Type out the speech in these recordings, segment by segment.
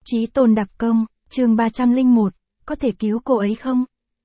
Chí tôn đặc công, chương 301, có thể cứu cô ấy không?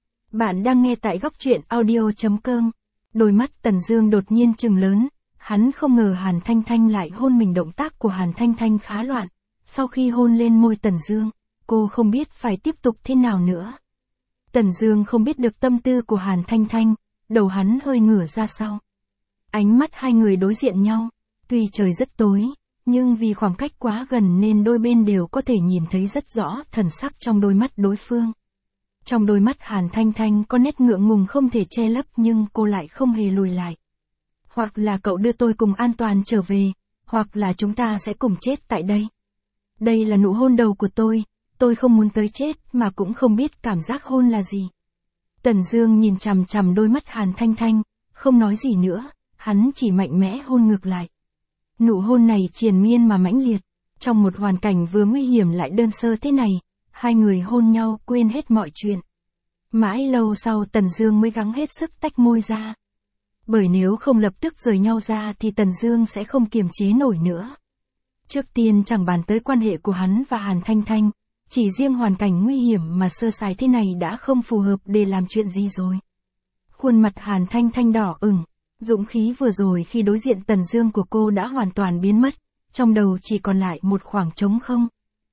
Bạn đang nghe tại góc truyện audio.com. Đôi mắt Tần Dương đột nhiên trừng lớn, hắn không ngờ Hàn Thanh Thanh lại hôn mình. Động tác của Hàn Thanh Thanh khá loạn, sau khi hôn lên môi Tần Dương, cô không biết phải tiếp tục thế nào nữa. Tần Dương không biết được tâm tư của Hàn Thanh Thanh, đầu hắn hơi ngửa ra sau. Ánh mắt hai người đối diện nhau, tuy trời rất tối, nhưng vì khoảng cách quá gần nên đôi bên đều có thể nhìn thấy rất rõ thần sắc trong đôi mắt đối phương. Trong đôi mắt Hàn Thanh Thanh có nét ngượng ngùng không thể che lấp, nhưng cô lại không hề lùi lại. Hoặc là cậu đưa tôi cùng an toàn trở về, hoặc là chúng ta sẽ cùng chết tại đây. Đây là nụ hôn đầu của tôi không muốn tới chết mà cũng không biết cảm giác hôn là gì. Tần Dương nhìn chằm chằm đôi mắt Hàn Thanh Thanh, không nói gì nữa, hắn chỉ mạnh mẽ hôn ngược lại. Nụ hôn này triền miên mà mãnh liệt, trong một hoàn cảnh vừa nguy hiểm lại đơn sơ thế này, hai người hôn nhau quên hết mọi chuyện. Mãi lâu sau Tần Dương mới gắng hết sức tách môi ra. Bởi nếu không lập tức rời nhau ra thì Tần Dương sẽ không kiềm chế nổi nữa. Trước tiên chẳng bàn tới quan hệ của hắn và Hàn Thanh Thanh, chỉ riêng hoàn cảnh nguy hiểm mà sơ sài thế này đã không phù hợp để làm chuyện gì rồi. Khuôn mặt Hàn Thanh Thanh đỏ ửng, dũng khí vừa rồi khi đối diện Tần Dương của cô đã hoàn toàn biến mất, trong đầu chỉ còn lại một khoảng trống không.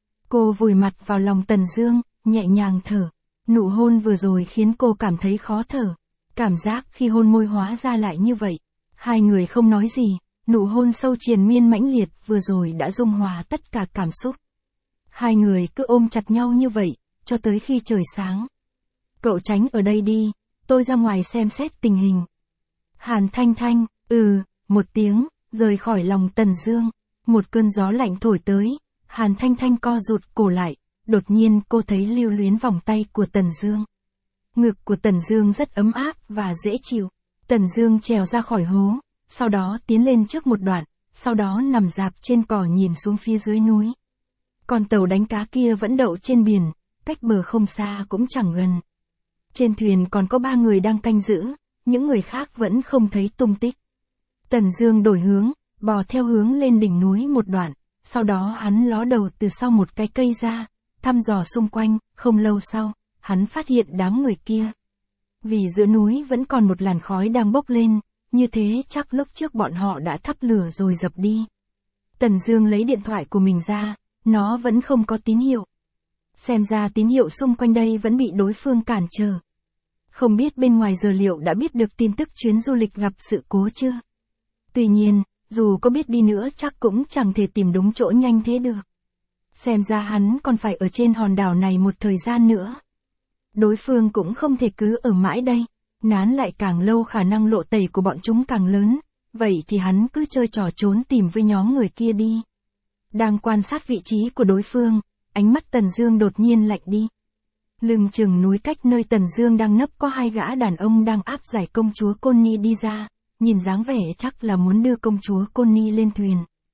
Cô vùi mặt vào lòng Tần Dương, nhẹ nhàng thở. Nụ hôn vừa rồi khiến cô cảm thấy khó thở. Cảm giác khi hôn môi hóa ra lại như vậy. Hai người không nói gì, nụ hôn sâu triền miên mãnh liệt vừa rồi đã dung hòa tất cả cảm xúc. Hai người cứ ôm chặt nhau như vậy, cho tới khi trời sáng. Cậu tránh ở đây đi, tôi ra ngoài xem xét tình hình. Hàn Thanh Thanh, một tiếng, rời khỏi lòng Tần Dương. Một cơn gió lạnh thổi tới, Hàn Thanh Thanh co rụt cổ lại, đột nhiên cô thấy lưu luyến vòng tay của Tần Dương. Ngực của Tần Dương rất ấm áp và dễ chịu. Tần Dương trèo ra khỏi hố, sau đó tiến lên trước một đoạn, sau đó nằm rạp trên cỏ nhìn xuống phía dưới núi. Con tàu đánh cá kia vẫn đậu trên biển, cách bờ không xa cũng chẳng gần. Trên thuyền còn có 3 người đang canh giữ, những người khác vẫn không thấy tung tích. Tần Dương đổi hướng, bò theo hướng lên đỉnh núi một đoạn, sau đó hắn ló đầu từ sau một cái cây ra, thăm dò xung quanh. Không lâu sau, hắn phát hiện đám người kia. Vì giữa núi vẫn còn một làn khói đang bốc lên, như thế chắc lúc trước bọn họ đã thắp lửa rồi dập đi. Tần Dương lấy điện thoại của mình ra, nó vẫn không có tín hiệu. Xem ra tín hiệu xung quanh đây vẫn bị đối phương cản trở. Không biết bên ngoài giờ liệu đã biết được tin tức chuyến du lịch gặp sự cố chưa? Tuy nhiên, dù có biết đi nữa chắc cũng chẳng thể tìm đúng chỗ nhanh thế được. Xem ra hắn còn phải ở trên hòn đảo này một thời gian nữa. Đối phương cũng không thể cứ ở mãi đây, nán lại càng lâu khả năng lộ tẩy của bọn chúng càng lớn, vậy thì hắn cứ chơi trò trốn tìm với nhóm người kia đi. Đang quan sát vị trí của đối phương, ánh mắt Tần Dương đột nhiên lạnh đi. Lưng chừng núi cách nơi Tần Dương đang nấp có 2 gã đàn ông đang áp giải công chúa Connie đi ra, nhìn dáng vẻ chắc là muốn đưa công chúa Connie lên thuyền.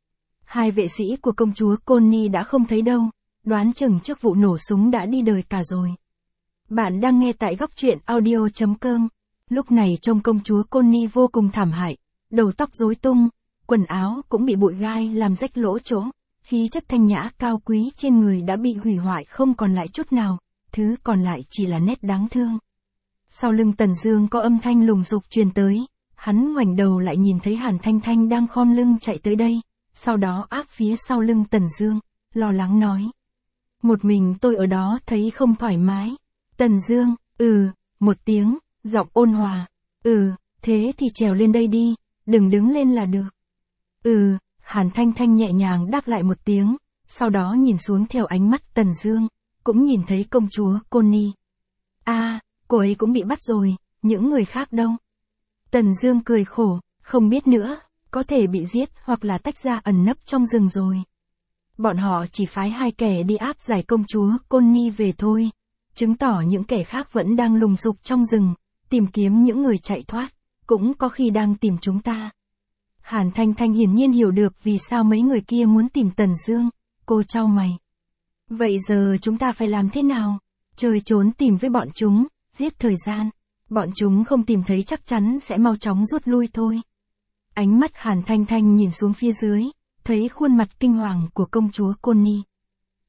2 vệ sĩ của công chúa Connie đã không thấy đâu, đoán chừng trước vụ nổ súng đã đi đời cả rồi. Bạn đang nghe tại góc truyện audio.com. Lúc này trông công chúa Connie vô cùng thảm hại, đầu tóc rối tung, quần áo cũng bị bụi gai làm rách lỗ chỗ, khí chất thanh nhã cao quý trên người đã bị hủy hoại không còn lại chút nào, thứ còn lại chỉ là nét đáng thương. Sau lưng Tần Dương có âm thanh lùng sục truyền tới, hắn ngoảnh đầu lại nhìn thấy Hàn Thanh Thanh đang khom lưng chạy tới đây, sau đó áp phía sau lưng Tần Dương, lo lắng nói. Một mình tôi ở đó thấy không thoải mái. Tần Dương, một tiếng, giọng ôn hòa. Thế thì trèo lên đây đi, đừng đứng lên là được. Hàn Thanh Thanh nhẹ nhàng đáp lại một tiếng, sau đó nhìn xuống theo ánh mắt Tần Dương, cũng nhìn thấy công chúa Connie. Cô ấy cũng bị bắt rồi, những người khác đâu? Tần Dương cười khổ, không biết nữa, có thể bị giết hoặc là tách ra ẩn nấp trong rừng rồi. Bọn họ chỉ phái 2 kẻ đi áp giải công chúa Connie về thôi, chứng tỏ những kẻ khác vẫn đang lùng sục trong rừng, tìm kiếm những người chạy thoát, cũng có khi đang tìm chúng ta. Hàn Thanh Thanh hiển nhiên hiểu được vì sao mấy người kia muốn tìm Tần Dương, cô chau mày. Vậy giờ chúng ta phải làm thế nào? Chơi trốn tìm với bọn chúng, giết thời gian. Bọn chúng không tìm thấy chắc chắn sẽ mau chóng rút lui thôi. Ánh mắt Hàn Thanh Thanh nhìn xuống phía dưới, thấy khuôn mặt kinh hoàng của công chúa Connie.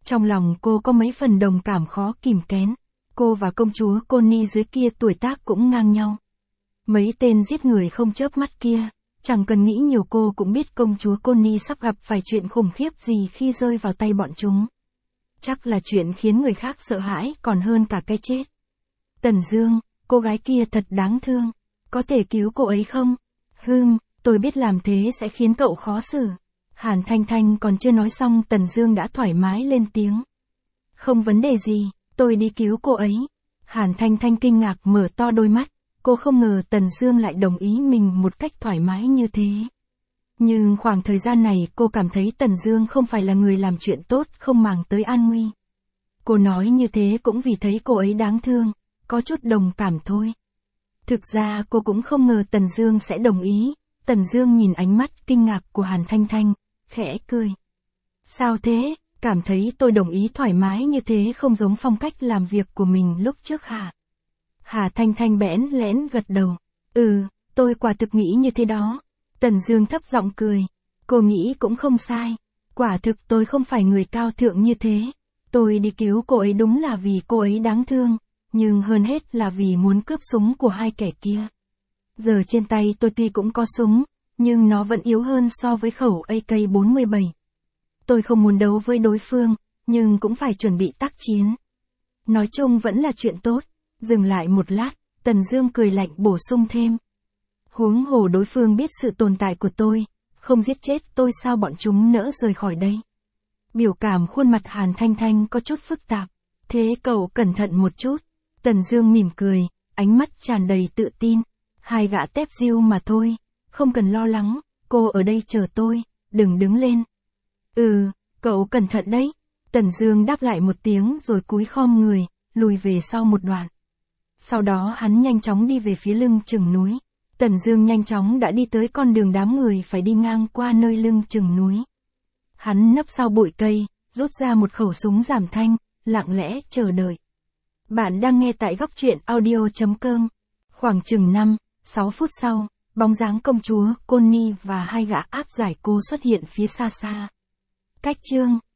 Trong lòng cô có mấy phần đồng cảm khó kìm kén. Cô và công chúa Connie dưới kia tuổi tác cũng ngang nhau. Mấy tên giết người không chớp mắt kia, chẳng cần nghĩ nhiều cô cũng biết công chúa Connie sắp gặp phải chuyện khủng khiếp gì khi rơi vào tay bọn chúng. Chắc là chuyện khiến người khác sợ hãi còn hơn cả cái chết. Tần Dương, cô gái kia thật đáng thương. Có thể cứu cô ấy không? Tôi biết làm thế sẽ khiến cậu khó xử. Hàn Thanh Thanh còn chưa nói xong Tần Dương đã thoải mái lên tiếng. Không vấn đề gì, tôi đi cứu cô ấy. Hàn Thanh Thanh kinh ngạc mở to đôi mắt, cô không ngờ Tần Dương lại đồng ý mình một cách thoải mái như thế. Nhưng khoảng thời gian này cô cảm thấy Tần Dương không phải là người làm chuyện tốt không màng tới an nguy. Cô nói như thế cũng vì thấy cô ấy đáng thương, có chút đồng cảm thôi. Thực ra cô cũng không ngờ Tần Dương sẽ đồng ý. Tần Dương nhìn ánh mắt kinh ngạc của Hàn Thanh Thanh, khẽ cười. Sao thế, cảm thấy tôi đồng ý thoải mái như thế không giống phong cách làm việc của mình lúc trước hả? Hà Thanh Thanh bẽn lẽn gật đầu. Tôi quả thực nghĩ như thế đó. Tần Dương thấp giọng cười. Cô nghĩ cũng không sai. Quả thực tôi không phải người cao thượng như thế. Tôi đi cứu cô ấy đúng là vì cô ấy đáng thương, nhưng hơn hết là vì muốn cướp súng của hai kẻ kia. Giờ trên tay tôi tuy cũng có súng, nhưng nó vẫn yếu hơn so với khẩu AK-47. Tôi không muốn đấu với đối phương, nhưng cũng phải chuẩn bị tác chiến. Nói chung vẫn là chuyện tốt. Dừng lại một lát, Tần Dương cười lạnh bổ sung thêm. Huống hồ đối phương biết sự tồn tại của tôi, không giết chết tôi sao bọn chúng nỡ rời khỏi đây. Biểu cảm khuôn mặt Hàn Thanh Thanh có chút phức tạp. Thế cậu cẩn thận một chút. Tần Dương mỉm cười, ánh mắt tràn đầy tự tin. Hai gã tép diêu mà thôi, không cần lo lắng, cô ở đây chờ tôi, đừng đứng lên. Cậu cẩn thận đấy. Tần Dương đáp lại một tiếng rồi cúi khom người, lùi về sau một đoạn. Sau đó hắn nhanh chóng đi về phía lưng chừng núi. Tần Dương nhanh chóng đã đi tới con đường đám người phải đi ngang qua nơi lưng chừng núi. Hắn nấp sau bụi cây, rút ra một khẩu súng giảm thanh, lặng lẽ chờ đợi. Bạn đang nghe tại góc truyện audio.com. Khoảng chừng 5-6 phút sau, bóng dáng công chúa Connie và hai gã áp giải cô xuất hiện phía xa xa. Cách chương